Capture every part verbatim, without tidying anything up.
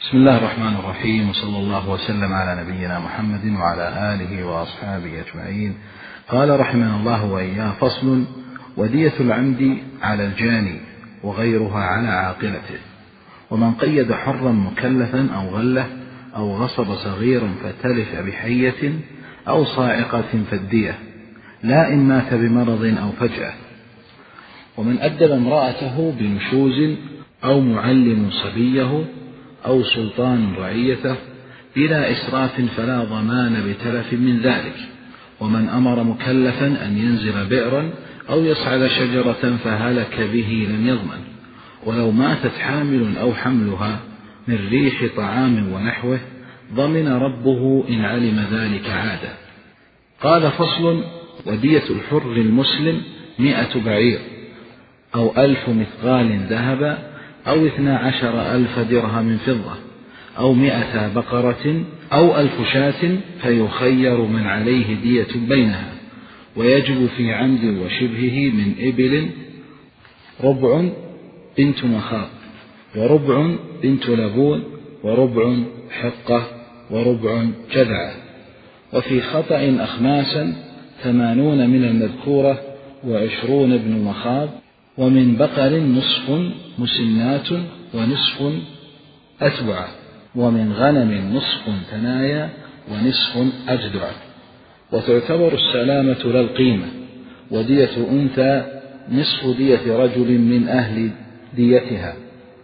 بسم الله الرحمن الرحيم، وصلى الله وسلم على نبينا محمد وعلى آله وأصحابه أجمعين. قال رحمه الله وإياه: فصل: ودية العمد على الجاني وغيرها على عاقلته. ومن قيد حرا مكلفا أو غله أو غصب صغيرا فتلف بحية أو صاعقة فالدية، لا إن مات بمرض أو فجأة. ومن أدب امرأته بنشوز أو معلم صبيه أو سلطان رعيته بلا إسراف فلا ضمان بتلف من ذلك. ومن أمر مكلفا أن ينزل بئرا أو يصعد شجرة فهلك به لم يضمن، ولو ماتت حامل أو حملها من ريح طعام ونحوه ضمن ربه إن علم ذلك عادة. قال: فصل: ودية الحر المسلم مئة بعير أو ألف مثقال ذهبا أو اثنا عشر ألف درهم فضة أو مئة بقرة أو ألف شاة، فيخير من عليه دية بينها. ويجب في عمد وشبهه من إبل ربع بنت مخاض وربع بنت لبون وربع حقة وربع جذعة. وفي خطأ أخماسا ثمانون من المذكورة وعشرون ابن مخاض. ومن بقر نصف مسنات ونصف أتبعة. ومن غنم نصف ثنايا ونصف أجدع. وتعتبر السلامة للقيمة. ودية أنثى نصف دية رجل من أهل ديتها،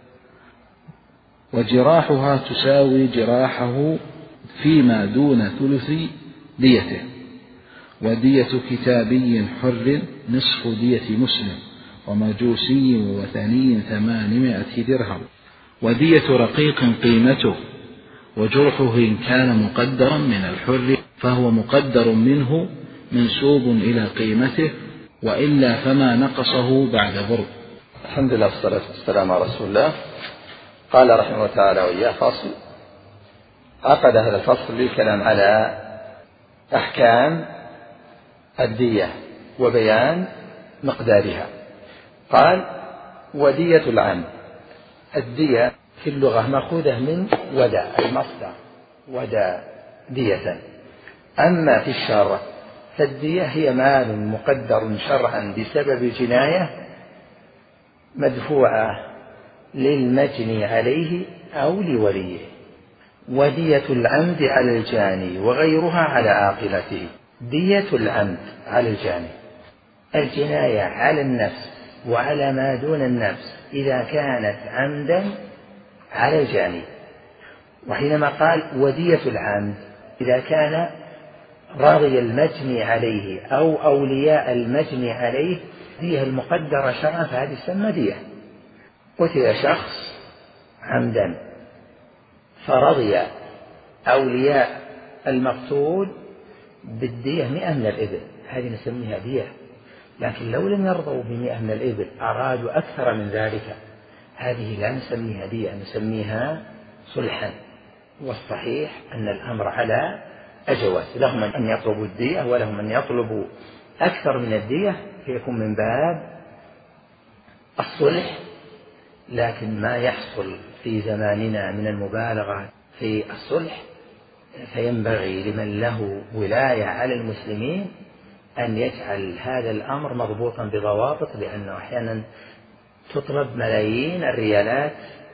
وجراحها تساوي جراحه فيما دون ثلث ديته. ودية كتابي حر نصف دية مسلم ومجوسي ووثني ثمانمائة درهم. ودية رقيق قيمته، وجرحه إن كان مقدرا من الحر فهو مقدر منه منسوب إلى قيمته، وإلا فما نقصه بعد برد. الحمد لله والصلاة والسلام على رسول الله. قال رحمه الله تعالى وإياه: فصل. عقد هذا الفصل للكلام على أحكام الدية وبيان مقدارها. قال: ودية العمد. الدية في اللغة مأخوذة من ودى المصدر ودى دية. أما في الشرع فالدية هي مال مقدر شرعا بسبب جناية مدفوعة للمجني عليه أو لوليه. ودية العمد على الجاني وغيرها على عاقلته. دية العمد على الجاني، الجناية على النفس وعلى ما دون النفس إذا كانت عمدا على الجاني. وحينما قال ودية العمد إذا كان راضي المجني عليه أو أولياء المجني عليه دية المقدرة شرعا فهذه تسمى دية. قتل شخص عمدا فرضي أولياء المقتول بالدية مئة من الإبل، هذه نسميها دية. لكن لو لم يرضوا بمئة من الإبل أرادوا أكثر من ذلك، هذه لا نسميها دية، نسميها صلحا. والصحيح أن الأمر على الجواز، لهم أن يطلبوا الدية ولهم أن يطلبوا أكثر من الدية، فيكون من باب الصلح. لكن ما يحصل في زماننا من المبالغة في الصلح فينبغي لمن له ولاية على المسلمين أن يجعل هذا الأمر مضبوطا بضوابط، لأنه أحيانا تطلب ملايين الريالات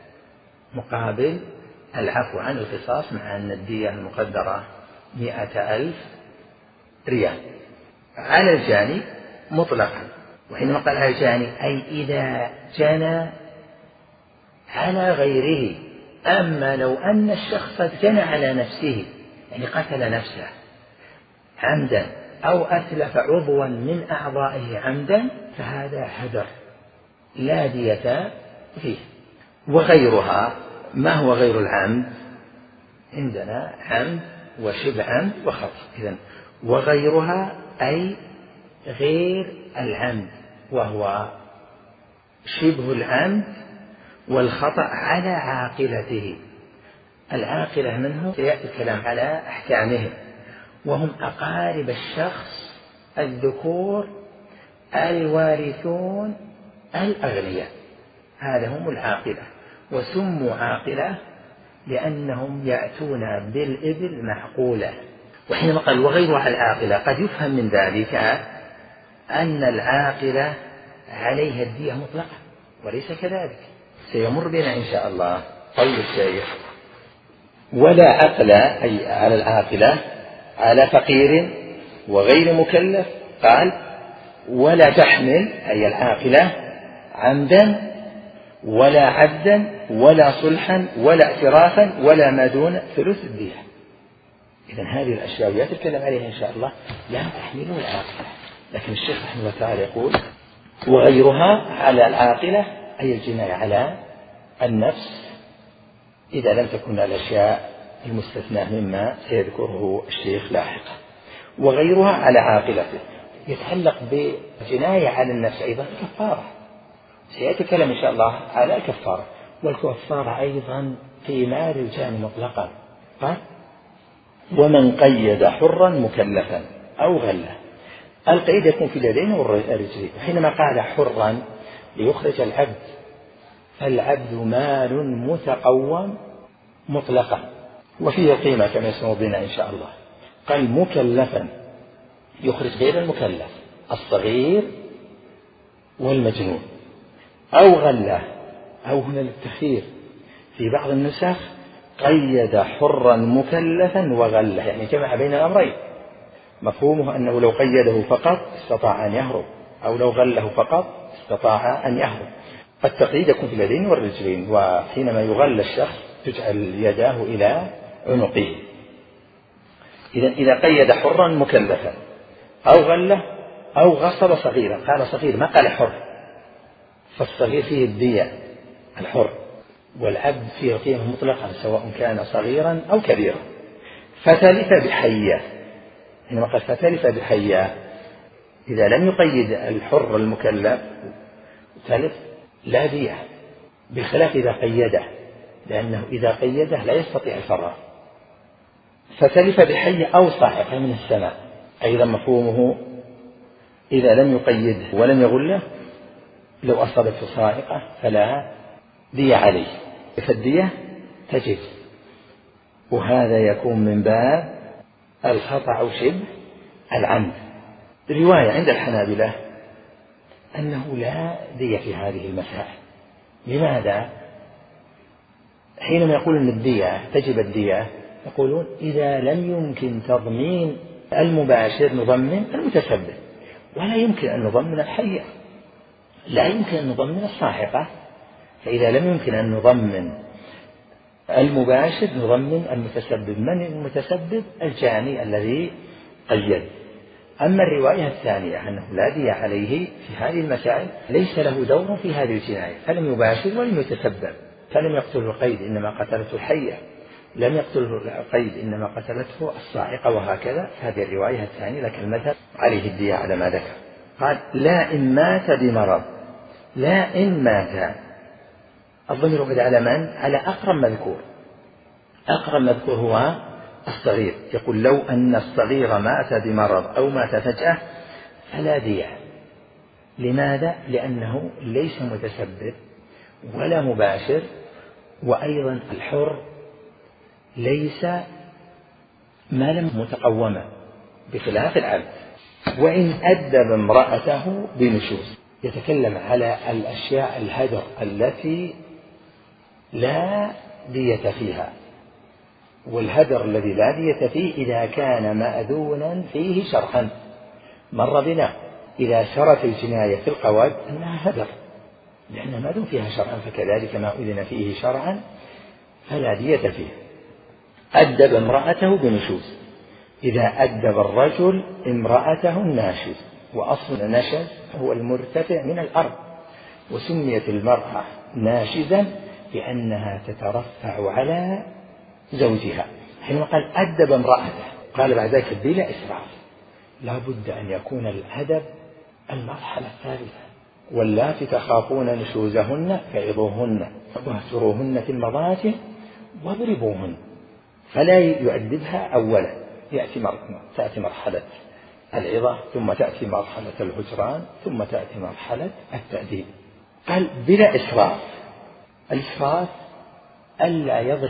مقابل العفو عن القصاص، مع أن الدية المقدرة مئة ألف ريال على الجاني مطلقا. وحينما قال على الجاني أي إذا جنى على غيره. أما لو أن الشخص جنى على نفسه، يعني قتل نفسه عمدا أو أتلف عضوا من أعضائه عمدا، فهذا هدر لا دية فيه. وغيرها، ما هو غير العمد؟ عندنا عمد وشبه عمد وخطأ. إذن وغيرها أي غير العمد، وهو شبه العمد والخطأ على عاقلته. العاقلة منه سيأتي الكلام على أحكامهم، وهم أقارب الشخص الذكور الوارثون الأغنياء، هذا هم العاقلة. وسموا عاقلة لأنهم يأتون بالإبل معقولة. وحينما قال وغيرها على العاقلة قد يفهم من ذلك أن العاقلة عليها الدية مطلقة، وليس كذلك. سيمر بنا إن شاء الله قول الشيخ: ولا عقل أي على العاقلة على فقير وغير مكلف، قال ولا تحمل أي العاقلة عمدا ولا عبدا ولا صلحا ولا اعترافا ولا ما دون ثلث الدية. إذن هذه الأشياء يتكلم عليها إن شاء الله لا تحملون العاقلة، لكن الشيخ رحمه الله تعالى يقول وغيرها على العاقلة أي الجناية على النفس إذا لم تكن الأشياء المستثنى مما سيذكره الشيخ لاحقا. وغيرها على عاقلته يتعلق بجناية على النفس أيضا كفارة، سيتكلم إن شاء الله على الكفارة. والكفارة أيضا في مال الجاني مطلقا. قال ومن قيد حرا مكلفا أو غله. القيد يكون في اليدين والرجلين. حينما قال حرا ليخرج العبد، فالعبد مال متقوم مطلقا وفيه قيمة كما يسمى بنا إن شاء الله. قال مكلفا يخرج غير المكلف الصغير والمجنون. أو غله، أو هنا للتخيير في بعض النسخ قيد حرا مكلفا وغله، يعني جمع بين الأمرين. مفهومه أنه لو قيده فقط استطاع أن يهرب، أو لو غله فقط استطاع أن يهرب. التقييد يكون في اليدين والرجلين، وحينما يغل الشخص تجعل يداه إلى عنقه. إذا إذا قيد حرا مكلفا أو غله أو غصب صغيرا، قال صغير ما قال حر، فالصغير فيه الدية الحر، والعبد فيه قيمة مطلقة سواء كان صغيرا أو كبيرا. فتلف بحية، حينما قال فتلف بحية إذا لم يقيد الحر المكلف تلف لا دية، بخلاف إذا قيده، لأنه إذا قيده لا يستطيع الفرار. فتلف بحية أو صاعقة من السماء، أيضا مفهومه إذا لم يقيده ولم يغله لو أصابته صاعقة فلا دية عليه، فالدية تجب. وهذا يكون من باب الخطأ أو شبه العمد. رواية عند الحنابلة أنه لا دية في هذه المسائل. لماذا؟ حينما يقول أن الدية تجب الدية يقولون إذا لم يمكن تضمين المباشر نضمن المتسبب، ولا يمكن أن نضمن الحية، لا يمكن أن نضمن الصاعقة. فإذا لم يمكن أن نضمن المباشر نضمن المتسبب. من المتسبب؟ الجاني الذي قيد. أما الرواية الثانية أنه لا دية عليه في هذه المسائل ليس له دور في هذه الجناية، فلم يباشر ولم يتسبب، فلم يقتله القيد إنما قتلته الحية، لم يقتله القيد إنما قتلته الصاعقة، وهكذا. هذه الرواية الثانية لك المذهب عليه الدية على ما ذكر. قال لا إن مات بمرض، لا إن مات الضمير يعود على من؟ على أقرب مذكور. أقرب مذكور هو الصغير. يقول لو أن الصغير مات بمرض أو مات فجأة فلا دية. لماذا؟ لأنه ليس متسبب ولا مباشر، وأيضا الحر ليس مالا متقوما بخلاف العبد. وإن أدب امرأته بنشوز، يتكلم على الأشياء الهدر التي لا دية فيها. والهدر الذي لا دية فيه إذا كان مأذونا فيه شرعا. مر بنا إذا سرت الجناية في القواد أنها هدر لأنها مأذون فيها شرعا، فكذلك ما أذن فيه شرعا فلا دية فيه. أدب امرأته بنشوز، إذا أدب الرجل امرأته الناشز، وأصل النشز هو المرتفع من الأرض، وسميت المرأة ناشزا لأنها تترفع على زوجها. حينما قال أدب امرأته قال بعد ذلك بلا إسراف، لا بد أن يكون الأدب المرحلة الثالثة. واللاتي تخافون نشوزهن فعظوهن واهجروهن في المضاجع واضربوهن. فلا يؤدبها أولا، يأتي مرحلة تأتي مرحلة العظة، ثم تأتي مرحلة الهجران، ثم تأتي مرحلة التأديب. قال بلا إسراف. الإسراف ألا يضرب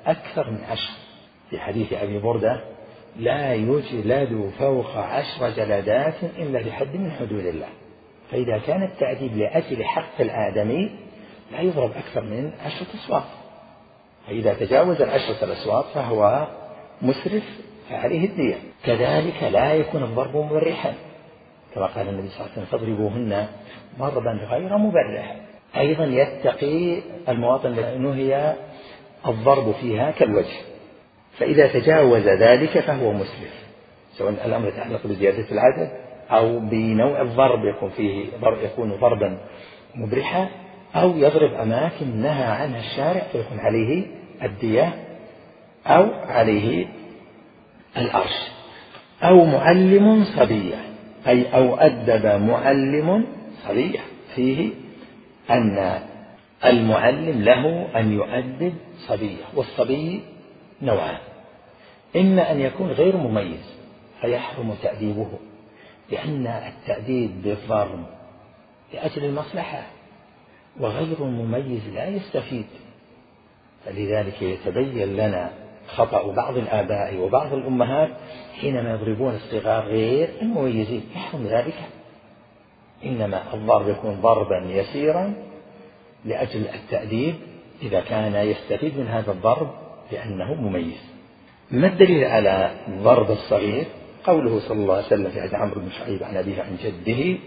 أكثر من عشر. في حديث أبي بردة: لا يجلد فوق عشر جلدات إلا بحد من حدود الله. فإذا كان التأديب لأجل حق الآدمي لا يضرب أكثر من عشرة أصوات، فإذا تجاوز العشرة الأصوات فهو مسرف فعليه الدية. كذلك لا يكون الضرب مبرحا، كما قال النبي صلى الله عليه وسلم: فاضربوهن ضربا غير مبرح. أيضا يتقي المواطن التي نهي الضرب فيها كالوجه، فإذا تجاوز ذلك فهو مسرف، سواء الأمر يتعلق بزيادة العدد أو بنوع الضرب يكون فيه ضرب يكون ضربا مبرحا، أو يضرب أماكن نهى عنها الشارع فيكون عليه الدية أو عليه الأرش. أو معلم صبية، أي أو أدب معلم صبية، فيه أن المعلم له أن يؤدب صبية، والصبي نوعان: إما أن يكون غير مميز فيحرم تأديبه، لأن التأديب بالضرب لأجل المصلحة، وغير المميز لا يستفيد. فلذلك يتبين لنا خطأ بعض الآباء وبعض الأمهات حينما يضربون الصغار غير المميزين، يحرم ذلك. إنما الضرب يكون ضربا يسيرا لأجل التأديب إذا كان يستفيد من هذا الضرب لأنه مميز. ما الدليل على ضرب الصغير؟ قوله صلى الله عليه وسلم في حديث عمرو بن شعيب عن أبيه عن جده: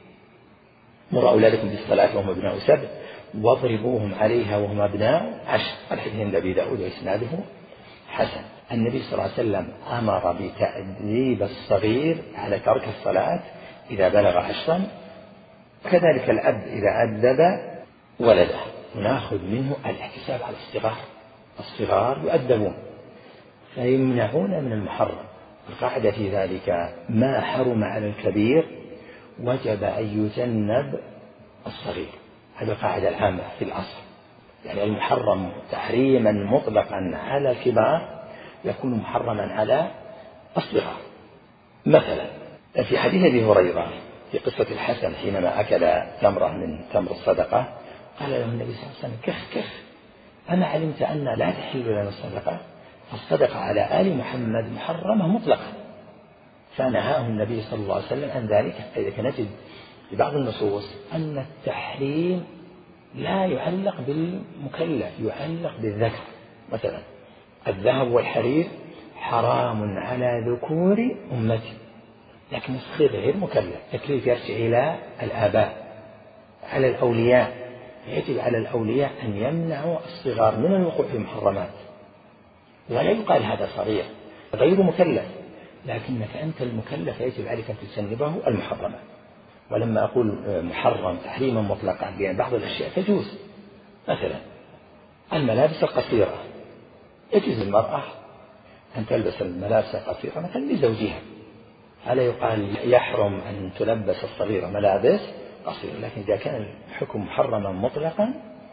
مروا أولادكم بالصلاة وهم أبناء سبع واضربوهم عليها وهم أبناء عشر. الحديث عند أبي داود وإسناده حسن. النبي صلى الله عليه وسلم أمر بتأديب الصغير على ترك الصلاة إذا بلغ عشرا، كذلك الأب إذا أدب ولده. ونأخذ منه الاحتساب على الصغار، الصغار يؤدبون فيمنعون من المحرم. القاعدة في ذلك: ما حرم على الكبير وجب أن يجنب الصغير. هذه القاعدة العامة في الأصل، يعني المحرم تحريما مطلقا على الكبار يكون محرما على الصغار. مثلا في حديث أبي هريرة في قصة الحسن حينما أكل تمرة من تمر الصدقة، قال له النبي صلى الله عليه وسلم: كخ كخ، أما علمت أن لا تحل لنا الصدقة؟ فالصدقة على آل محمد محرمة مطلقا، فنهاه النبي صلى الله عليه وسلم عن ذلك. إذا نجد في بعض النصوص أن التحريم لا يعلق بالمكلف، يعلق بالذكر. مثلا: الذهب والحرير حرام على ذكور أمتي، لكن الصغير غير مكلف. تكليف يرجع إلى الآباء، على الأولياء. يجب على الأولياء أن يمنعوا الصغار من الوقوع في المحرمات، ولا يقال هذا صغير غير مكلف، لكنك أنت المكلف يجب عليك أن تجنبه المحرمات. ولما أقول محرم تحريما مطلقا بأن بعض الأشياء تجوز، مثلا الملابس القصيرة، يجوز المرأة أن تلبس الملابس القصيرة مثلا لزوجها، فلا يقال يحرم أن تلبس الصغيرة ملابس قصيرة. لكن إذا كان الحكم محرما مطلقا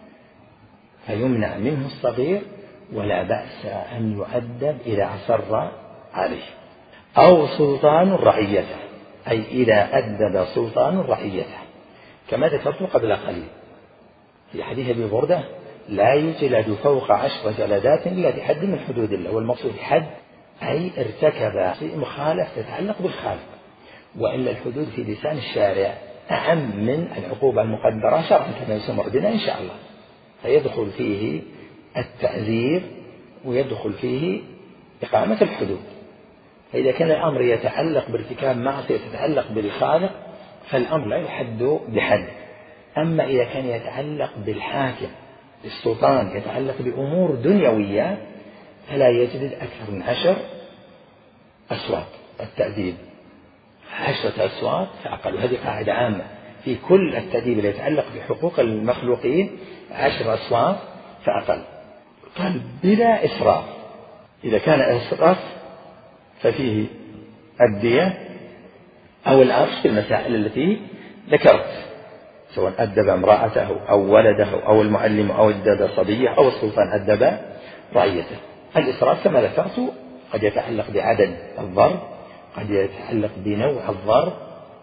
فيمنع منه الصغير، ولا بأس أن يؤدب إذا أصر عليه. أو سلطان رعيته، أي إذا أدب سلطان رعيته، كما ذكرت قبل قليل في حديث أبي بردة: لا يجلد فوق عشر جلدات إلا بحد من حدود الله. والمقصود حد أي ارتكب مخالفة تتعلق بالخالق، وإلا الحدود في لسان الشارع أعم من العقوبة المقدرة شرعا كما يسمى بنا إن شاء الله، فيدخل فيه التعذير ويدخل فيه إقامة الحدود. فإذا كان الأمر يتعلق بارتكاب معصية تتعلق بالخالق فالأمر لا يحد بحد. أما إذا كان يتعلق بالحاكم، السلطان، يتعلق بأمور دنيوية، فلا يجلد أكثر من عشر أصوات. التأديب عشرة أصوات فأقل. هذه قاعدة عامة في كل التأديب اللي يتعلق بحقوق المخلوقين: عشر أصوات فأقل. قال: بلا إسراف. إذا كان إسراف ففيه الدية أو العرش في المسائل التي ذكرت، سواء أدب امرأته أو ولده أو المعلم أو أدب صبيه أو السلطان أدب رعيته. الإسراف كما ذكرت قد يتعلق بعدد الضرب، قد يتعلق بنوع الضرب،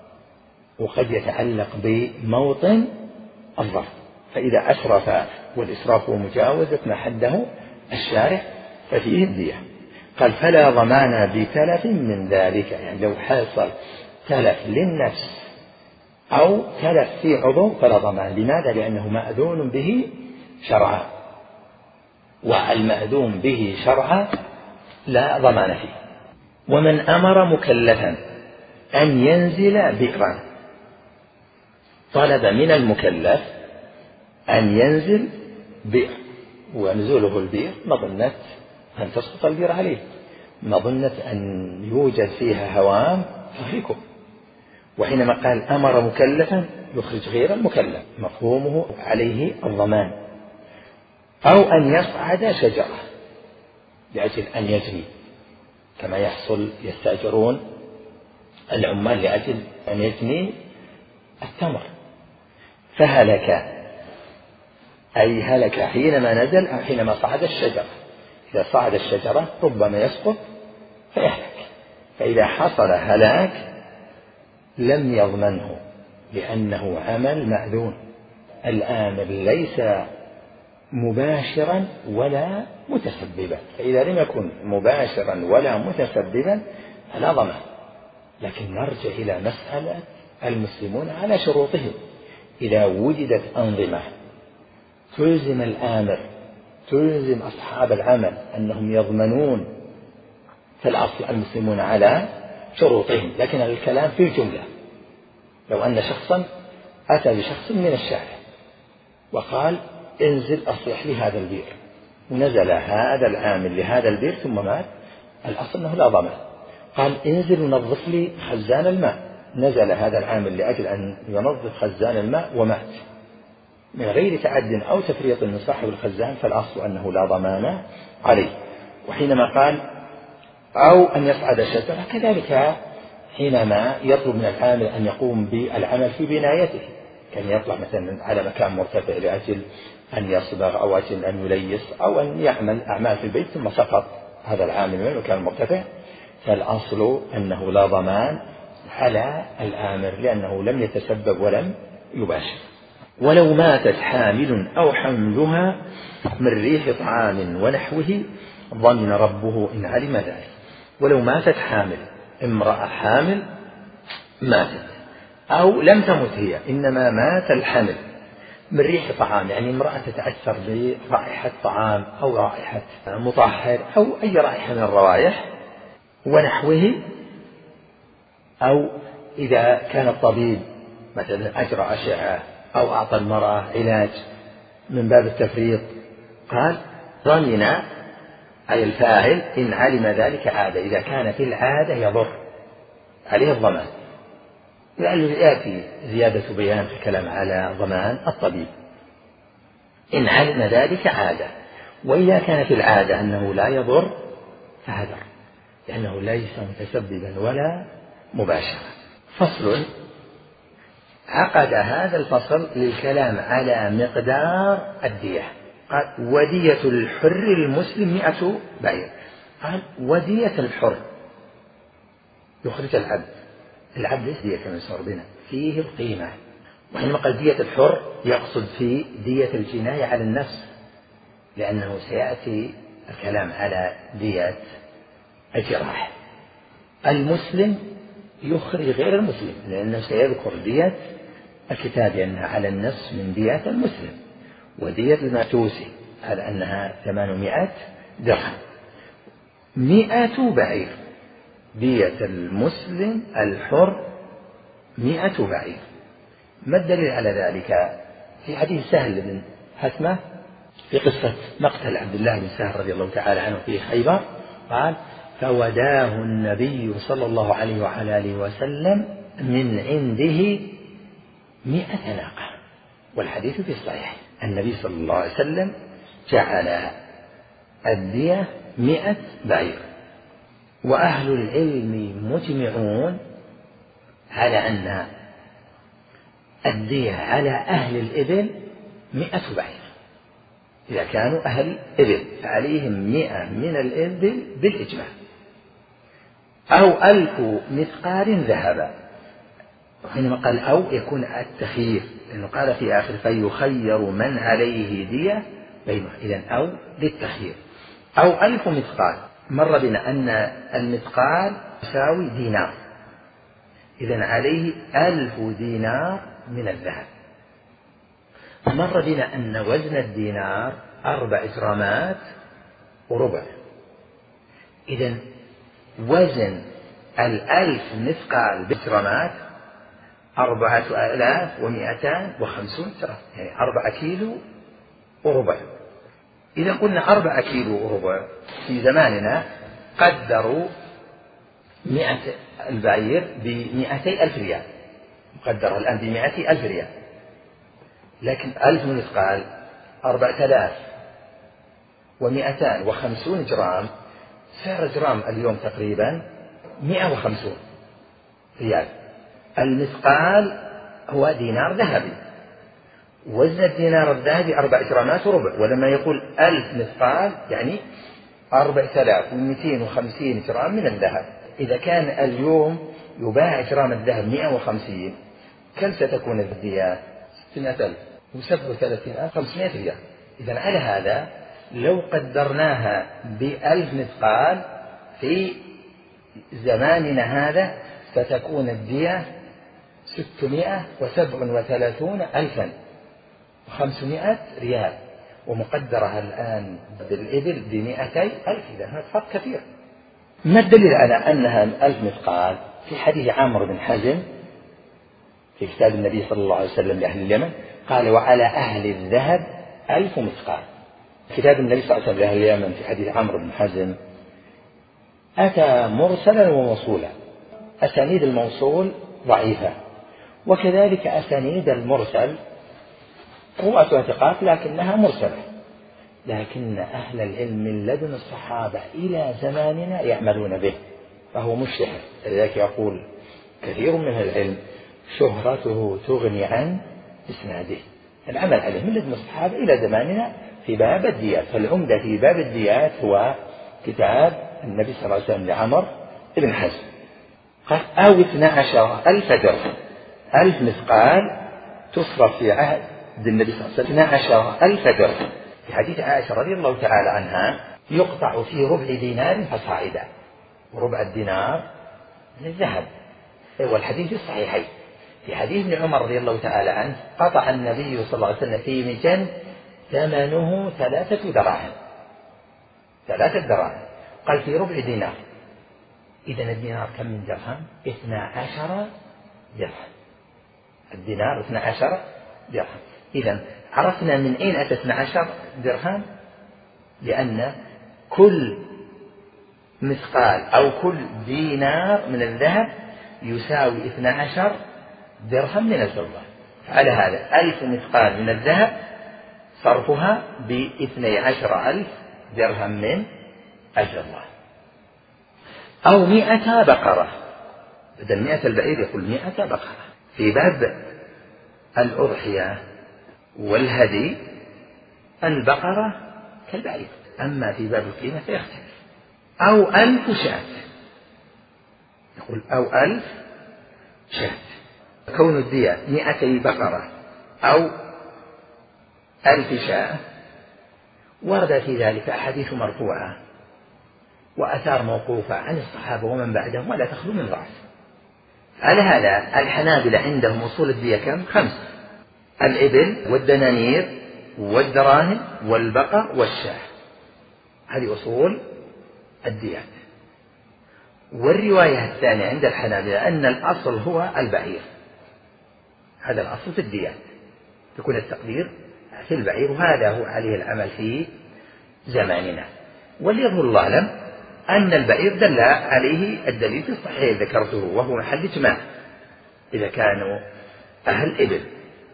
وقد يتعلق بموطن الضرب. فإذا أسرف، والإسراف هو مجاوزة ما حده الشارع، ففيه الدية. قال فلا ضمان بتلف من ذلك، يعني لو حصل تلف للنفس أو تلف في عضو فلا ضمان. لماذا؟ لأنه مأذون به شرعا، والمأذون به شرعا لا ضمان فيه. ومن أمر مكلفا أن ينزل بئرا، طلب من المكلف أن ينزل بئر، ونزوله البئر مظنة أن تسقط البئر عليه، مظنة أن يوجد فيها هوام تهلكه. وحينما قال أمر مكلفا يخرج غير المكلف، مفهومه عليه الضمان. أو أن يصعد شجرة لأجل أن يجني، كما يحصل يستأجرون العمال لأجل أن يجني التمر، فهلك، أي هلك حينما نزل أو حينما صعد الشجرة. إذا صعد الشجرة ربما يسقط فيهلك، فإذا حصل هلاك لم يضمنه لأنه عمل مأذون. الآمر ليس مباشرا ولا متسببا، فإذا لم يكن مباشرا ولا متسببا فلا ضمان. لكن نرجع إلى مسألة المسلمون على شروطهم. إذا وجدت أنظمة تلزم الآمر، تلزم أصحاب العمل أنهم يضمنون، فالأصل المسلمون على شروطهم. لكن الكلام في الجملة، لو أن شخصا أتى بشخص من الشارع وقال انزل أصلح لي هذا البئر، ونزل هذا العامل لهذا البئر ثم مات، الأصل أنه لا ضمان. قال انزل ونظف لي خزان الماء، نزل هذا العامل لأجل أن ينظف خزان الماء ومات من غير تعد أو تفريط من صاحب الخزان، فالأصل أنه لا ضمان عليه. وحينما قال أو أن يصعد الشجرة، كذلك حينما يطلب من العامل أن يقوم بالعمل في بنايته، كان يطلع مثلا على مكان مرتفع لأجل أن يصبغ أو أجل أن يليس أو أن يعمل أعمال في البيت ثم سقط هذا العامل من المكان المرتفع، فالأصل أنه لا ضمان على الآمر لأنه لم يتسبب ولم يباشر. ولو ماتت حامل أو حملها من ريح طعام ونحوه ضمن ربه إن علم ذلك. ولو ماتت حامل، امرأة حامل ماتت أو لم تمت هي، إنما مات الحمل من ريح طعام، يعني امرأة تتأثر برائحة طعام أو رائحة مطهر أو أي رائحة من الروائح ونحوه، أو إذا كان الطبيب مثلا أجرى أشعة أو أعطى المرأة علاج من باب التفريط، قال ضمن أي الفاعل إن علم ذلك عادة، إذا كان في العادة يضر عليه الضمان، لأنه يأتي زيادة بيان في الكلام على ضمان الطبيب إن علم ذلك عادة. وإذا كان في العادة أنه لا يضر فهدر، لأنه ليس متسببا ولا مباشرا. فصل. عقد هذا الفصل للكلام على مقدار الدية. قال ودية الحر المسلم مئة بعير. قال ودية الحر يخرج العبد، العبد ليس دية كما يصور بنا، فيه القيمة. وحينما قال دية الحر يقصد في دية الجناية على النفس، لأنه سيأتي الكلام على دية الجراح. المسلم يخرج غير المسلم، لأنه سيذكر دية الكتاب أنها على النفس من دية المسلم، ودية الماتوسي على أنها ثمانمائة درهم. مئة بعير، دية المسلم الحر مئة بعير. ما الدليل على ذلك؟ في حديث سهل بن حثمة في قصة مقتل عبد الله بن سهل رضي الله تعالى عنه في خيبر، قال فوداه النبي صلى الله عليه وعلى آله وسلم من عنده مئة ناقة، والحديث في الصحيح. النبي صلى الله عليه وسلم جعل الدية مئة بعير، وأهل العلم مجمعون على أن الدية على أهل الإبل مئة بعير. إذا كانوا أهل إبل فعليهم مئة من الإبل بالإجماع، أو ألف مثقال ذهبا. وحينما قال أو يكون التخيير، لأنه قال في آخر فيخير من عليه دية بينه، إذن أو للتخيير. أو ألف مثقال. مر بنا أن المثقال يساوي دينار، إذن عليه ألف دينار من الذهب. مر بنا أن وزن الدينار أربع جرامات وربع، إذن وزن الألف مثقال بجرامات أربعة آلاف ومئتان وخمسون جرام، يعني أربعة كيلو وربع. إذا قلنا أربعة كيلو وربع في زماننا قدروا مئة البعير بمئتي ألف ريال، مقدرها الآن بمئتي ألف ريال، لكن ألف مثقال أربعة آلاف ومئتان وخمسون جرام، سعر جرام اليوم تقريبا مئة وخمسون ريال. المثقال هو دينار ذهبي، وزن الدينار الذهبي أربع جرامات وربع، ولما يقول ألف مثقال يعني أربعة آلاف ومئتين وخمسين جرام من الذهب. إذا كان اليوم يباع جرام الذهب مئة وخمسين، كم ستكون الدية؟ ستمائة ألف وسبع وثلاثين ألف خمسمائة ريال. إذا على هذا لو قدرناها بألف مثقال في زماننا هذا ستكون الدية ستمائة وسبع وثلاثون ألفا وخمسمائة ريال، ومقدرها الآن بالإبل بمئتي ألف. إذا هذا فرق كثير. ما الدليل على أنها ألف مثقال؟ في حديث عمرو بن حزم في كتاب النبي صلى الله عليه وسلم لأهل اليمن قال: وعلى أهل الذهب ألف مثقال. كتاب النبي صلى الله عليه وسلم لأهل اليمن في حديث عمرو بن حزم أتى مرسلا وموصولا، أسانيد الموصول ضعيفة، وكذلك أسانيد المرسل رواتها ثقات لكنها مرسلة. لكن أهل العلم من لدن الصحابة إلى زماننا يعملون به، فهو مشتهر. لذلك يقول كثير من العلم شهرته تغني عن إسناده. العمل عليه من لدن الصحابة إلى زماننا في باب الديات، فالعمدة في باب الديات هو كتاب النبي صلى الله عليه وسلم لعمر بن حزم. قال: أو اثنا عشر ألف درهم. ألف مثقال تصرف في عهد النبي صلى الله عليه وسلم اثنا عشر ألف درهم. في حديث عائشة رضي الله تعالى عنها يقطع في ربع دينار فصاعدا، وربع الدينار من الذهب، والحديث في الصحيحين. في حديث ابن عمر رضي الله تعالى عنه قطع النبي صلى الله عليه وسلم في مجن ثمنه ثلاثة دراهم، ثلاثة دراهم، قال في ربع دينار. إذن الدينار كم من درهم؟ اثنا عشر درهم. الدينار اثنا عشر درهم. إذن عرفنا من أين أتى اثنا عشر درهم، لأن كل مثقال أو كل دينار من الذهب يساوي اثنا عشر درهم من الفضة. على هذا ألف مثقال من الذهب صرفها باثني عشر ألف درهم من الفضة. أو مئة بقرة، بدل مئة البعير يقول مئة بقرة. في باب الأضحية والهدي البقرة كالبعير، أما في باب القيمة فيختلف. أو ألف شاة، يقول أو ألف شاة. كون الدية مئتي بقرة أو ألف شاة ورد في ذلك أحاديث مرفوعة وآثار موقوفة عن الصحابة ومن بعدهم ولا تخلو من ضعف. على هذا الحنابلة عندهم أصول الدية كم؟ خمس: الإبل والدنانير والدراهم والبقر والشاة، هذه أصول الديات. والرواية الثانية عند الحنابلة أن الأصل هو البعير، هذا الأصل في الديات، يكون التقدير في البعير، وهذا هو عليه العمل في زماننا. وليظهر الله أعلم أن البعير دل عليه الدليل في الصحيح ذكرته، وهو محل إجماع إذا كانوا أهل إبل.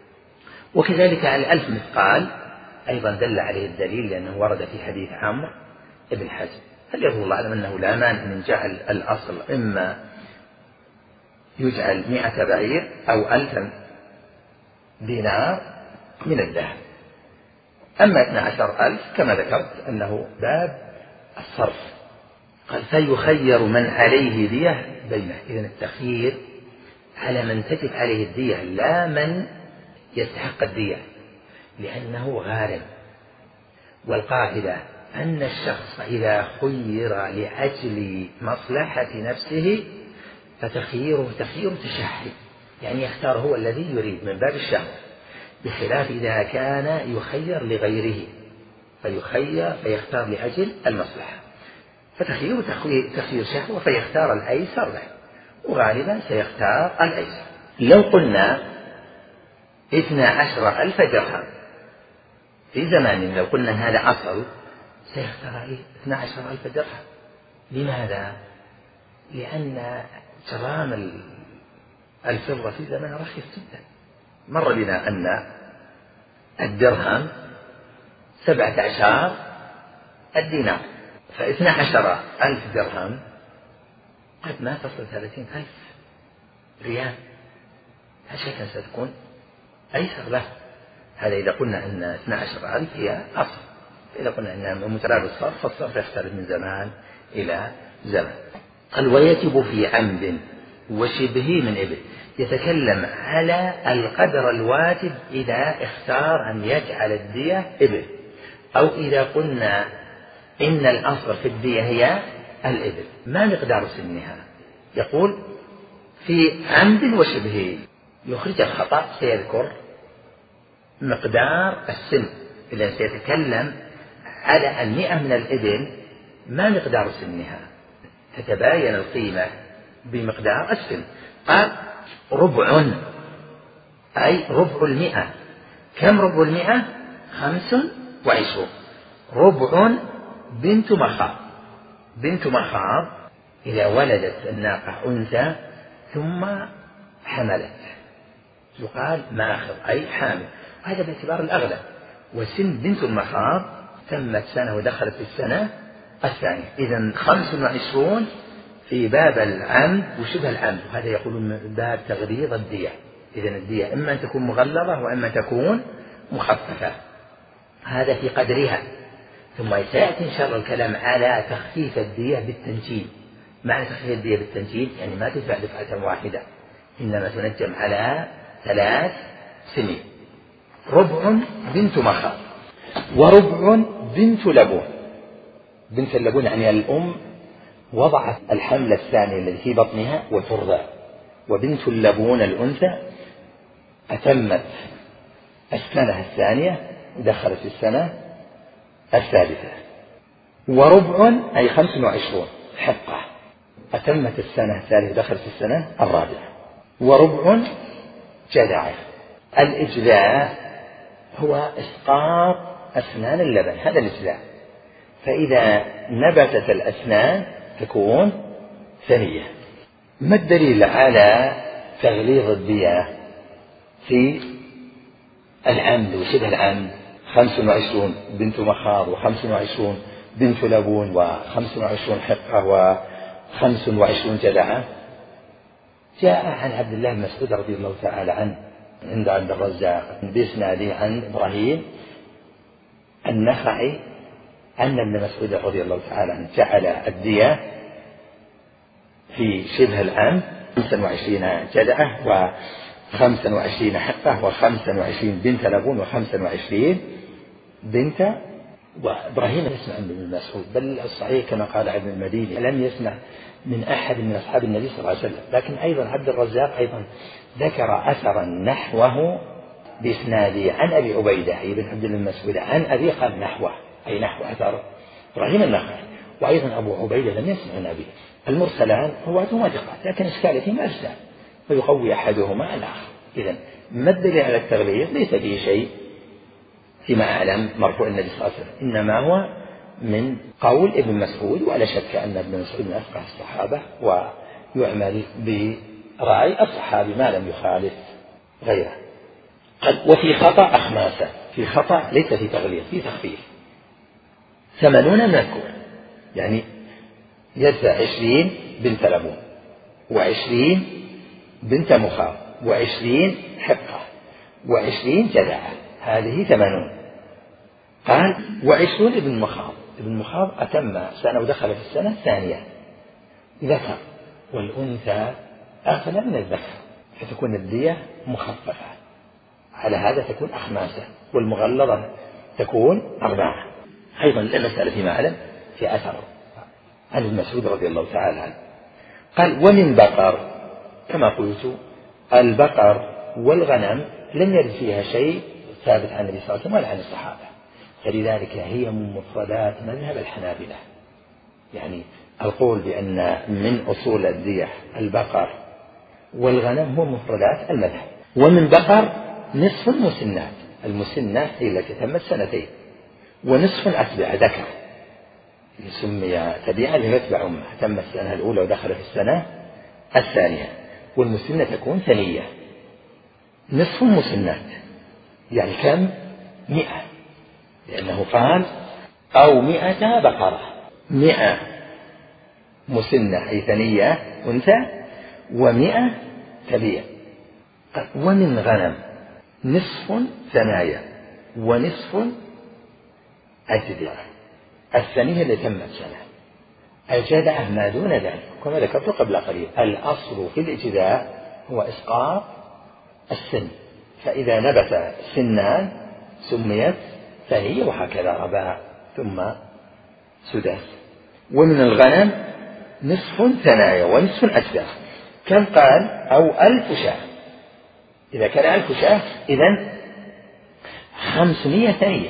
وكذلك على الألف مثقال أيضا دل عليه الدليل، لأنه ورد في حديث عمرو بن حزم. فليظهر الله أعلم أنه لا مانع من جعل الأصل إما يجعل مئة بعير أو ألف دينار من الذهب. أما اثنا عشر ألف كما ذكرت أنه باب الصرف. قال: فيخير من عليه دية بينه. إذن التخيير على من تجب عليه الدية لا من يستحق الدية، لأنه غارم. والقاعدة أن الشخص إذا خير لأجل مصلحة نفسه فتخييره تخيير تشهي، يعني يختار هو الذي يريد من باب الشهوة، بخلاف إذا كان يخير لغيره فيخير فيختار لأجل المصلحة، فتخيير تخيير شهوة فيختار الأيسر له، وغالبا سيختار الأيسر. لو قلنا اثنا عشر ألف درهم في زمان، لو قلنا هذا أصل، سيختار اثنا عشر ألف درهم. لماذا؟ لأن جرام الفضة في زمان رخيص جدا. مر بنا أن الدرهم سبعة عشر الدينار، فاثنا عشر ألف درهم قد ما تصل ثلاثين ألف ريال، لا شك أن ستكون أيسر له. هذا إذا قلنا أن اثنا عشر ألف هي أصل، إذا قلنا أنها متراد الصرف فالصرف يختلف من زمان إلى زمان. قال ويجب في عمد وشبه من إبل، يتكلم على القدر الواجب إذا اختار أن يجعل الدية إبل، أو إذا قلنا إن الأصل في الدية هي الإبل، ما مقدار سنها؟ يقول في عمد وشبه، يخرج الخطأ سيذكر مقدار السن، إذا سيتكلم على المئة من الإبل ما مقدار سنها، تتباين القيمة بمقدار السن. قال ربع، أي ربع المئة. كم ربع المئة؟ خمس وعشرون. ربع بنت مخاض، بنت مخاض إذا ولدت الناقة أنثى ثم حملت يقال ماخض أي حامل، هذا باعتبار الأغلب. وسن بنت المخاض تمت سنة ودخلت في السنة الثانية، إذن خمس وعشرون في باب العمد وشبه العمد، وهذا يقولون من باب تغليظ الدية. إذن الدية إما أن تكون مغلظة وإما تكون مخففة، هذا في قدرها. ثم سيأتي إن شاء الله الكلام على تخفيف الدية بالتنجيم. معنى تخفيف الدية بالتنجيم يعني ما تدفع دفعة واحدة، إنما تنجم على ثلاث سنين. ربع بنت مخاض، وربع بنت لبون. بنت اللبون يعني الأم وضعت الحمل الثاني الذي في بطنها وترضع، وبنت اللبون الأنثى أتمت السنة الثانية ودخلت في السنة الثالثة. وربع أي خمس وعشرون حقة، أتمت السنة الثالثة ودخلت في السنة الرابعة. وربع جدعة. الإجلاء هو إسقاط أسنان اللبن، هذا الإجلاء. فإذا نبتت الأسنان تكون ثنية. ما الدليل على تغليظ الدية في العمد وشبه العمد؟ خمس وعشرون بنت مخاض، وخمس وعشرون بنت لبون، وخمس وعشرون حقة، وخمس وعشرون جدعة. جاء عن عبد الله بن مسعود رضي الله تعالى عنه عند عبد الرزاق بإسناده عن إبراهيم النخعي أن ابن مسعود رضي الله تعالى عنه جعل الدية في شبه العام خمسة وعشرين جدعة، وخمسة وعشرين حقة، وخمسة وعشرين بنت لبون، وخمسة وعشرين بنت. وإبراهيم لم يسمع من ابن مسعود، بل الصحيح كما قال ابن المديني لم يسمع من أحد من أصحاب النبي صلى الله عليه وسلم. لكن أيضا عبد الرزاق أيضا ذكر أثرا نحوه بإسناده عن أبي عبيدة بن عبد الله بن مسعود عن أبي قال نحوه، أي نحو أثر إبراهيم النخعي. وأيضا أبو عبيدة لم يسمع من أبي. المرسلان رواتهما ثقات، لكن إشكالتهما أجزاء ويقوي أحدهما الآخر. إذن ما الدليل على التغليظ؟ ليس فيه شيء فيما أعلم مرفوع النبي صلى الله عليه وسلم، إنما هو من قول ابن مسعود. ولا شك أن ابن مسعود من أفقه الصحابة، ويعمل برأي الصحابي ما لم يخالف غيره. وفي خطأ أخماسة، في خطأ ليس في تغليظ، في تخفيف. ثمانون مذكور، يعني يدفع عشرين بنت لبون، وعشرين بنت مخاض، وعشرين حقة، وعشرين جدعة، هذه ثمانون. قال وعشرون ابن مخاض، ابن مخاض أتم سنة ودخل في السنة الثانية ذكر، والأنثى أغلى من الذكر، فتكون الدية مخففة. على هذا تكون أخماسة، والمغلظة تكون أربعة. أيضا المسألة فيما أعلم في أثر عن ابن مسعود رضي الله تعالى عنه قال ومن بقر، كما قلت البقر والغنم لم يرد فيها شيء ثابت عن النبي صلى الله عليه وسلم ولا عن الصحابة، فلذلك هي من مفردات مذهب الحنابلة. يعني القول بأن من أصول الدية البقر والغنم هو مفردات المذهب. ومن بقر نصف المسنات، المسنة هي التي تمت سنتين، ونصف أتبع ذكر سمي تبيعا ليتبع أمه، تم السنة الأولى ودخل في السنة الثانية، والمسنة تكون ثنية. نصف مسنات يعني كم؟ مئة، لأنه قال أو مئة بقرة، مئة مسنة أي ثنية أنثى، ومئة تبيع. ومن غنم نصف ثنايا ونصف أجدع، الثانية اللي تمت سنة، الجدعة ما دون ذلك كما ذكرت قبل قليل. الأصل في الإجداء هو إسقاط السن، فإذا نبت سنان سميت ثنية، وهكذا رباع ثم سداس. ومن الغنم نصف ثنايا ونصف أجدع، كم قال؟ أو ألف شاة. إذا كان ألف شاة إذن خمسمائة ثنية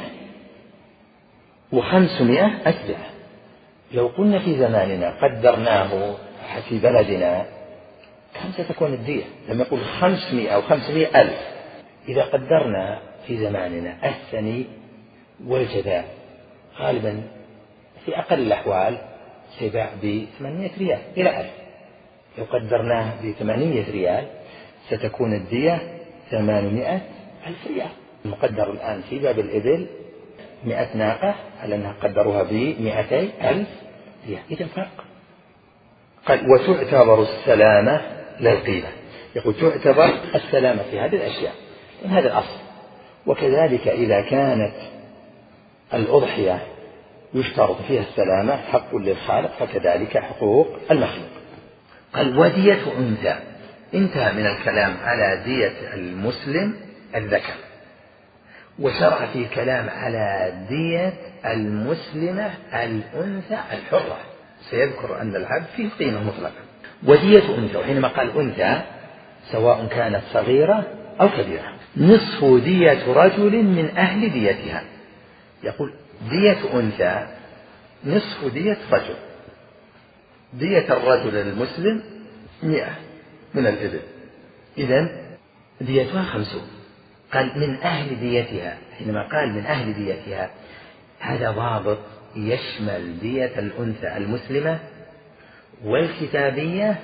وخمسمائة أجدع. لو قلنا في زماننا قدرناه في بلدنا كم ستكون الدية؟ لما يقول خمسمائة أو خمسمائة ألف، إذا قدرنا في زماننا الثني والجداء غالبا في أقل الأحوال سيباع بثمانمائة ريال إلى ألف. لو قدرناه بثمانمائة ريال ستكون الدية ثمانمائة ألف ريال. المقدر الآن في باب الإبل مئة ناقة على أنها قدروها بمئتي ألف ريال، إذا فرق. قال وتعتبر السلامة للقيمة، يقول تعتبر السلامة في هذه الأشياء من هذا الأصل. وكذلك إذا كانت الأضحية يشترط فيها السلامة حق للخالق، فكذلك حقوق المخلوق. قال ودية أنثى، انتهى من الكلام على دية المسلم الذكر، وشرع في الكلام على دية المسلمة الأنثى الحرة. سيذكر أن العبد فيه قيمة مطلقة. ودية أنثى، وحينما قال أنثى سواء كانت صغيرة أو كبيرة، نصف دية رجل من أهل ديتها. يقول دية أنثى نصف دية رجل. دية الرجل المسلم مئة من الإبل، إذن ديتها خمسون. قال من أهل ديتها، حينما قال من أهل ديتها هذا ضابط يشمل دية الأنثى المسلمة والكتابية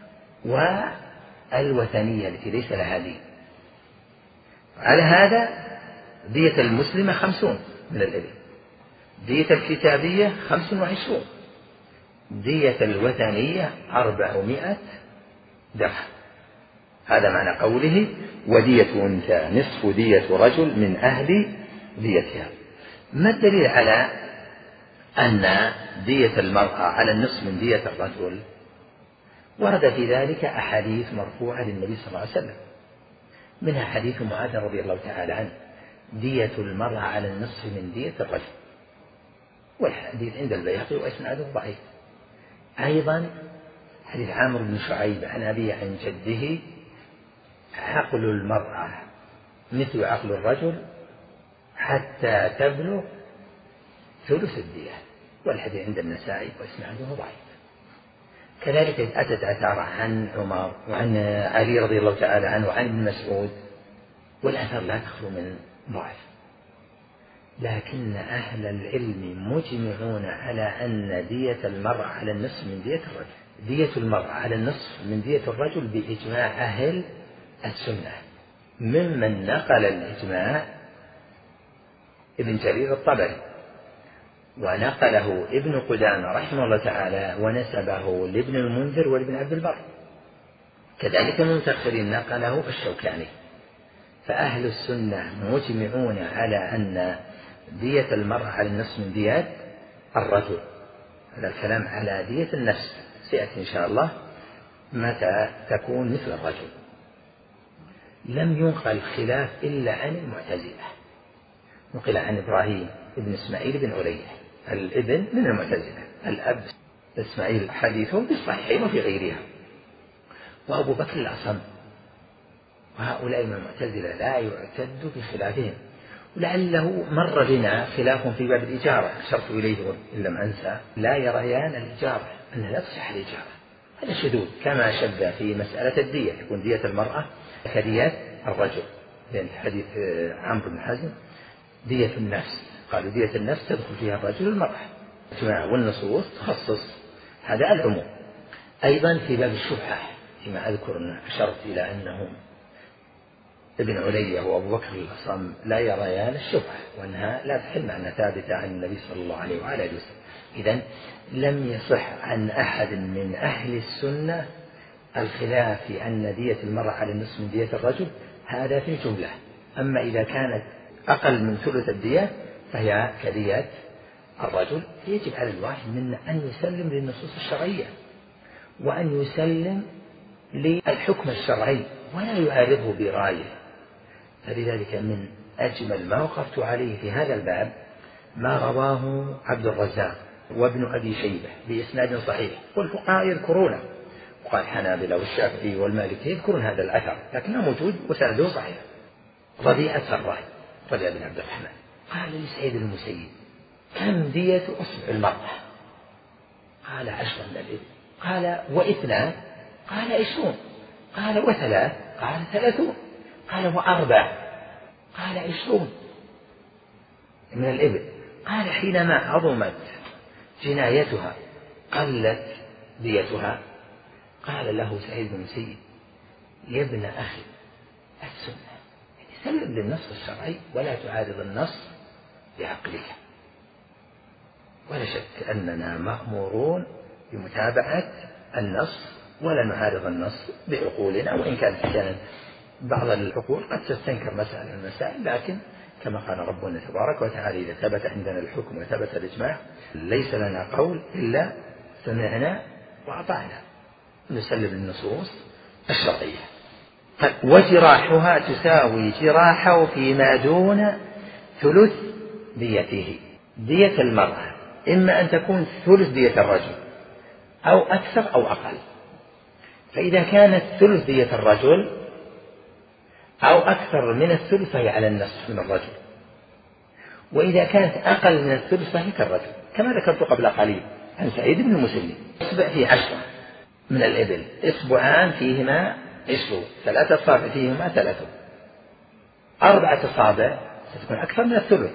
والوثنية التي ليس لها دين. على هذا دية المسلمة خمسون من الإبل، دية الكتابية خمس وعشرون، دية الوثنية أربعمائة درهم. هذا معنى قوله ودية أنثى نصف دية رجل من أهل ديتها. ما الدليل على أن دية المرأة على النصف من دية الرجل؟ ورد في ذلك أحاديث مرفوعة للنبي صلى الله عليه وسلم، منها حديث معاذ رضي الله تعالى عنه دية المرأة على النصف من دية الرجل، والحديث عند البيهقي وإسناده ضعيف. أيضا حديث عامر بن شعيب عن أبيه عن جده عقل المرأة مثل عقل الرجل حتى تبلغ ثلث الدية، والحديث عند النسائي وإسناده ضعيف. كذلك أتت أثار عن عمر وعن علي رضي الله تعالى عنه وعن ابن مسعود، والأثر لا تخلو من ضعف، لكن أهل العلم مجمعون على أن دية المرأة على النصف من دية الرجل. دية المرأة على النصف من دية الرجل بإجماع أهل السنة، ممن نقل الإجماع ابن جرير الطبري، ونقله ابن قدامة رحمه الله تعالى ونسبه لابن المنذر ولابن عبد البر، كذلك من المتأخرين نقله الشوكاني. فأهل السنة مجمعون على أن دية المرأة على النصف من دية الرجل. هذا الكلام على دية النفس سيأتي إن شاء الله متى تكون مثل الرجل. لم ينقل خلاف إلا عن المعتزلة، نقل عن إبراهيم ابن إسماعيل بن علية، الابن من المعتزلة، الأب إسماعيل حديثه في الصحيحين وفي غيرها، وأبو بكر الأصم. وهؤلاء من المعتزلة لا يعتد بخلافهم، ولعله مر بنا خلاف في باب الإجارة أشرت إليه إن لم أنسى، لا يريان الإجارة أنها لا تصح الإجارة، هذا شذوذ، كما شذ في مسألة الدية، يكون دية المرأة كدية الرجل، لأن حديث عمرو بن حزم دية النفس، قالوا دية النفس تدخل فيها الرجل والمرأة، والنصوص تخصص هذا العموم. أيضا في باب الشبهة فيما أذكر أن أشرت إلى أنه ابن علية وأبو بكر الأصم لا يريان الشبهة، وأنها لا تحل أنها ثابتة عن النبي صلى الله عليه وعلى آله وسلم. إذن لم يصح عن أحد من أهل السنة الخلاف في أن دية المرأة على النصف من دية الرجل، هذا في الجملة. أما إذا كانت أقل من ثلث الدية فهي كدية الرجل. يجب على الواحد منا أن يسلم للنصوص الشرعية، وأن يسلم للحكم الشرعي ولا يعارضه برأيه. فلذلك من أجمل ما وقفت عليه في هذا الباب ما رواه عبد الرزاق وابن أبي شيبة بإسناد صحيح، والفقهاء يذكرونه، وقال الحنابلة والشافعي والمالكي يذكرون هذا الأثر لكنه موجود وسنده صحيح. ربيعة الرأي ربيعة بن عبد الرحمن قال لسعيد بن المسيب: كم دية أصبع المرأة؟ قال: عشرة من الإبل. قال: واثنان؟ قال: عشرون. قال: وثلاث؟ قال: ثلاثون. قال: وأربع؟ قال: عشرون من الإبل. قال: حينما عظمت جنايتها قلت ديتها. قال له سعيد بن المسيب: يا ابن أخي السنة، سلم للنص الشرعي ولا تعارض النص بعقلك. ولا شك أننا مأمورون بمتابعة النص ولا نعارض النص بعقولنا، وإن كانت أحيانا بعض العقول قد تستنكر مسألة من المسائل، لكن كما قال ربنا تبارك وتعالى: إذا ثبت عندنا الحكم وثبت الإجماع ليس لنا قول إلا سمعنا وأطعنا، نسلم النصوص الشرعية. وجراحها تساوي جراحه فيما دون ثلث ديته. دية المرأة إما أن تكون ثلث دية الرجل أو أكثر أو أقل، فإذا كانت ثلث دية الرجل أو أكثر من الثلث فهي على النصف من الرجل، وإذا كانت أقل من الثلث فهي كالرجل، كما ذكرت قبل قليل عن سعيد بن المسيب: إصبع فيه عشرة من الإبل، إصبعان فيهما عشرون، ثلاثة أصابع فيهما ثلاثون، أربعة أصابع ستكون أكثر من الثلث.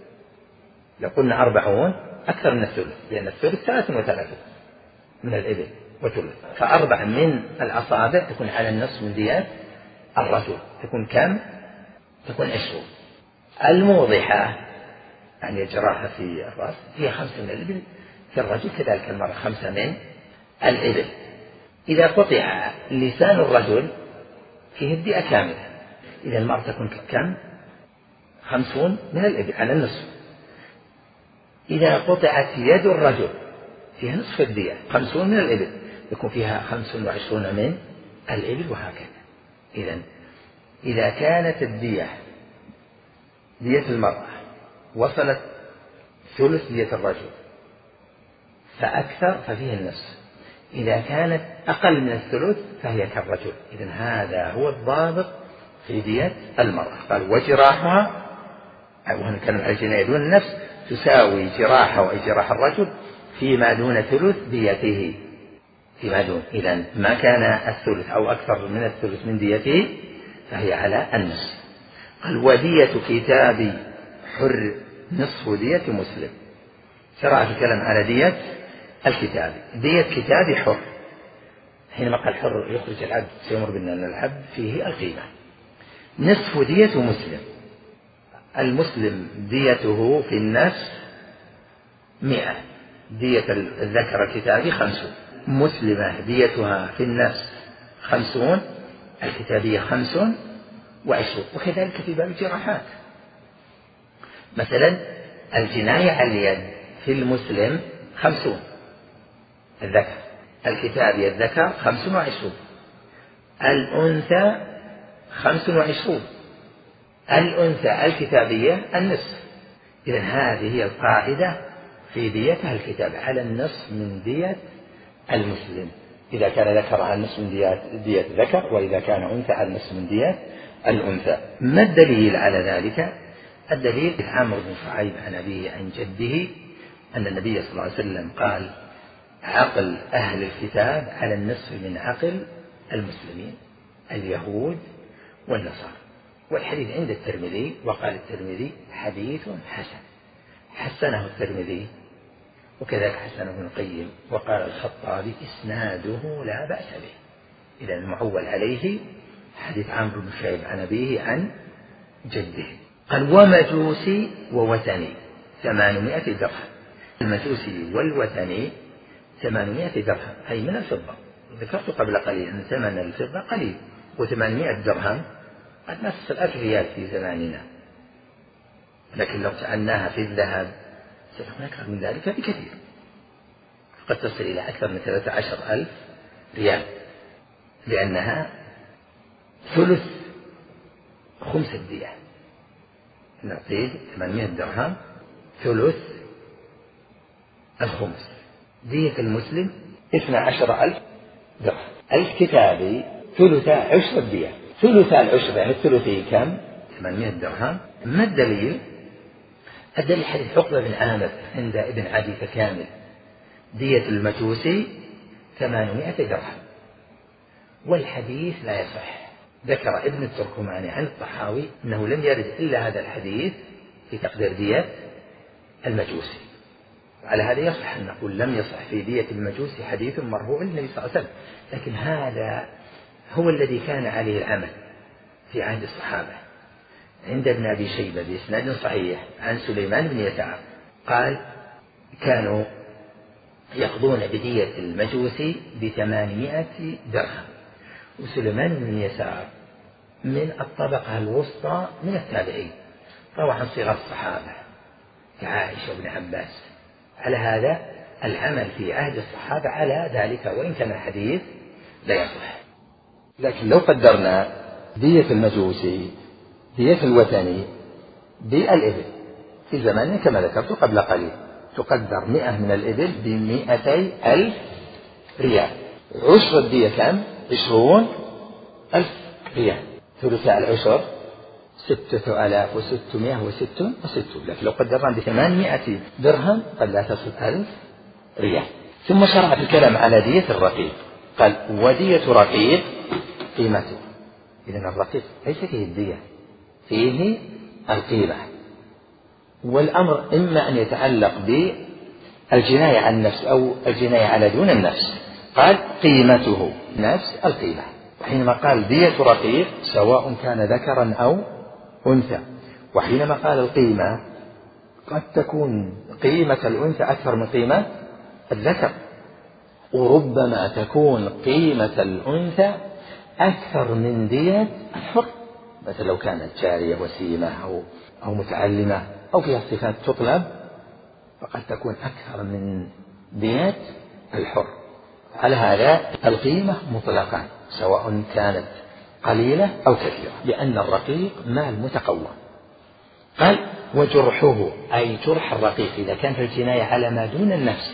لو قلنا أربعون أكثر من الثلث، لأن الثلث ثلاث وثلاثون من الإبل وثلث، فأربع من الأصابع تكون على النصف من ديات الرجل، تكون كم؟ تكون عشرون. الموضحة يعني الجراحة في الرأس هي خمسة من الإبل في الرجل، كذلك المرأة خمسة من الإبل. إذا قطع لسان الرجل فيه الدية كاملة، إذا المرأة تكون كم؟ خمسون من الإبل على النصف. إذا قطعت يد الرجل فيها نصف الدية، خمسون من الإبل، يكون فيها خمس وعشرون من الإبل، وهكذا. إذن إذا كانت الدية دية المرأة وصلت ثلث دية الرجل فأكثر ففيه النصف، إذا كانت أقل من الثلث فهي كالرجل. إذن هذا هو الضابط في دية المرأة. قال: وجراحها، وهنا كان الجناية دون النفس، تساوي جراحه أي جراح الرجل فيما دون ثلث ديته، فيما دون. إذن ما كان الثلث أو أكثر من الثلث من ديته فهي على النصف. قال: ودية كتاب حر نصف دية مسلم. شرع في الكلام على دية الكتاب. دية كتاب حر، حينما قال حر يخرج العبد سيمر بنا أن العبد فيه القيمة. نصف دية مسلم، المسلم ديته في النفس مئة، دية الذكر الكتابي خمسون. مسلمة ديتها في النفس خمسون، الكتابية خمسون وعشرون. وكذلك في باب الجراحات، مثلا الجناية على اليد في المسلم خمسون الذكر، الكتابي الذكر خمس وعشرون، الأنثى خمس وعشرون، الأنثى الكتابية النصف. إذن هذه هي القاعدة في ديتها الكتاب على النصف من دية المسلم، إذا كان ذكر على النصف من دية ذكر، وإذا كان أنثى على النصف من دية الأنثى. ما الدليل على ذلك؟ الدليل عمرو بن شعيب عن أبيه عن جده أن النبي صلى الله عليه وسلم قال: عقل أهل الكتاب على النصف من عقل المسلمين اليهود والنصارى. والحديث عند الترمذي، وقال الترمذي: حديث حسن، حسنه الترمذي، وكذلك حسنه ابن القيم، وقال الخطابي: إسناده لا بأس به. إذا المعول عليه حديث عمرو بن شعيب عن أبيه عن جده. قال: ومجوسي ووثني ثمانمائة درهم. المجوسي والوثني ثمانمائة درهم، أي من الفضة. ذكرت قبل قليل أن ثمن الفضة قليل، وثمانمائة درهم قد ما تصل ألف ريال في زماننا، لكن لو جعلناها في الذهب ستكون أكثر من ذلك بكثير، قد تصل إلى أكثر من ثلاثة عشر ألف ريال، لأنها ثلث خمس الدية. نعطيه ثمانمائة درهم ثلث الخمس. دية المسلم اثنى عشر ألف درهم. الكتابي ثلث عشر الدية. ثلث العشر يعني الثلثي كم؟ ثمانمائة درهم. ما الدليل؟ الدليل حديث عقبة بن عامر عند ابن عدي كامل: دية المجوسي ثمانمائة درهم. والحديث لا يصح. ذكر ابن التركماني عن الطحاوي أنه لم يرد إلا هذا الحديث في تقدير دية المجوسي. على هذا يصح أن نقول لم يصح في دية المجوسي حديث مرفوع للنبي صلى الله عليه وسلم، لكن هذا هو الذي كان عليه العمل في عهد الصحابة. عند ابن أبي شيبة بإسناد صحيح عن سليمان بن يسار قال: كانوا يقضون بدية المجوسي بثمانمائة درهم. وسليمان بن يسار من الطبقة الوسطى من التابعين، روى عن صغار الصحابة كعائشة وابن عباس. على هذا العمل في عهد الصحابة على ذلك، وإن كان الحديث لا يصح. لكن لو قدرنا دية المجوسي دية الوثني بالإبل في زماننا كما ذكرت قبل قليل، تقدر مئة من الإبل بمئتي ألف ريال. عشر الدية كم؟ عشرون ألف ريال. ثلثاء العشر ستة آلاف وستمائة وست وستون. لكن لو قدرنا بثمانمائة درهم قد لا تصل ألف ريال. ثم شرع في الكلام على دية الرقيق، قال: ودية رقيق قيمته. إذن الرقيق ليس فيه الدية، فيه القيمة. والأمر إما أن يتعلق بالجناية على النفس أو الجناية على دون النفس. قال: قيمته نفس القيمة. وحينما قال دية رقيق سواء كان ذكرا أو أنثى. وحينما قال القيمة قد تكون قيمة الأنثى أكثر من قيمة الذكر، وربما تكون قيمة الأنثى أكثر من دية الحر، مثل لو كانت جارية وسيمة أو أو متعلمة أو فيها صفات تطلب، فقد تكون أكثر من دية الحر. على هذا القيمة مطلقا سواء كانت قليلة أو كثيرة، لأن الرقيق مال متقوى. قال: وجرحه، أي جرح الرقيق إذا كانت الجناية على ما دون النفس.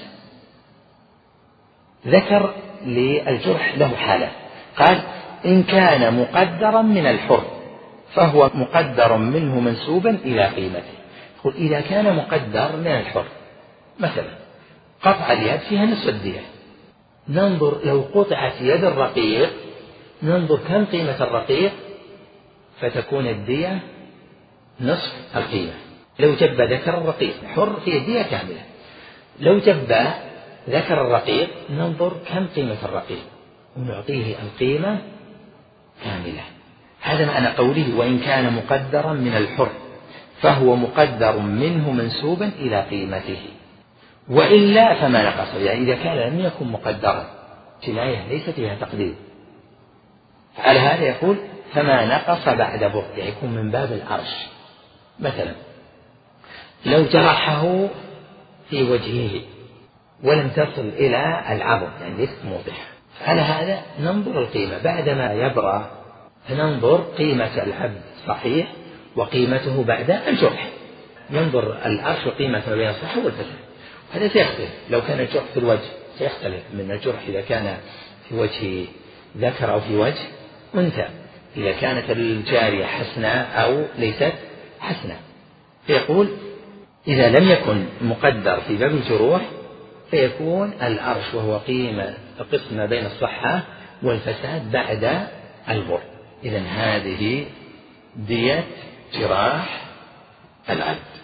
ذكر للجرح له حالة، قال: إن كان مقدرا من الحر فهو مقدر منه منسوبا إلى قيمته. قل إذا كان مقدر من الحر، مثلا قطع اليد فيها نصف الدية، ننظر لو قطعت يد الرقيق ننظر كم قيمة الرقيق فتكون الدية نصف القيمة. لو جب ذكر الرقيق حر فيه الدية كاملة، لو جب ذكر الرقيق ننظر كم قيمة الرقيق ونعطيه القيمة كاملة. هذا معنى قوله: وإن كان مقدرا من الحر فهو مقدر منه منسوبا إلى قيمته، وإلا فما نقص. يعني إذا كان لم يكن مقدرا، جناية ليس فيها تقدير، على هذا يقول: فما نقص بعد بر، يعني يكون من باب العرش. مثلا لو جرحه في وجهه ولم تصل إلى العظم، يعني ليست موضحة، على هذا ننظر القيمة بعدما يبرأ، فننظر قيمة العبد صحيح وقيمته بعد الجرح. ينظر الأرش قيمة ما بين الصحة والفساد. هذا سيختلف، لو كان الجرح في الوجه سيختلف من الجرح إذا كان في وجه ذكر أو في وجه أنثى، إذا كانت الجارية حسناء أو ليست حسناء. فيقول إذا لم يكن مقدر في باب الجروح فيكون الأرش وهو قيمة قسم بين الصحة والفساد بعد البر. إذن هذه دية جراح العبد.